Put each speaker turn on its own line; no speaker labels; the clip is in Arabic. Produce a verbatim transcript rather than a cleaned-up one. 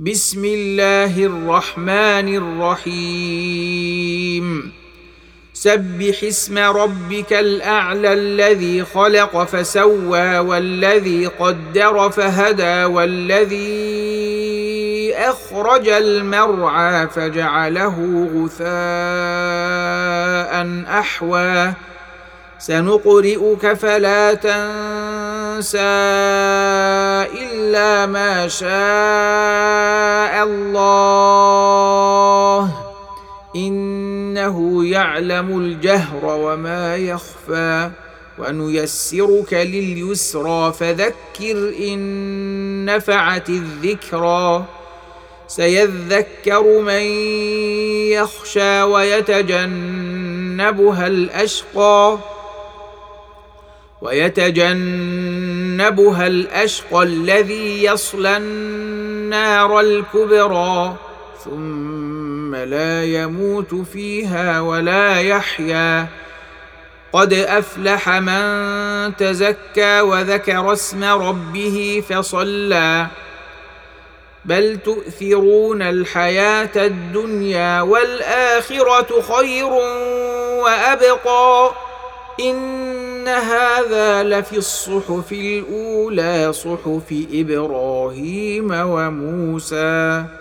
بسم الله الرحمن الرحيم سبح اسم ربك الأعلى الذي خلق فسوى والذي قدر فهدى والذي أخرج المرعى فجعله غثاء أحوى سنقرئك فلا تنسى إلا ما شاء الله إنه يعلم الجهر وما يخفى ونيسرك لليسرى فذكر إن نفعت الذكرى سيذكر من يخشى ويتجنبها الأشقى ويتجنبها الأشقى الذي يصلى النار الكبرى ثم لا يموت فيها ولا يحيا قد أفلح من تزكى وذكر اسم ربه فصلى بل تؤثرون الحياة الدنيا والآخرة خير وأبقى إن هذا لفي الصحف الأولى صحف إبراهيم وموسى.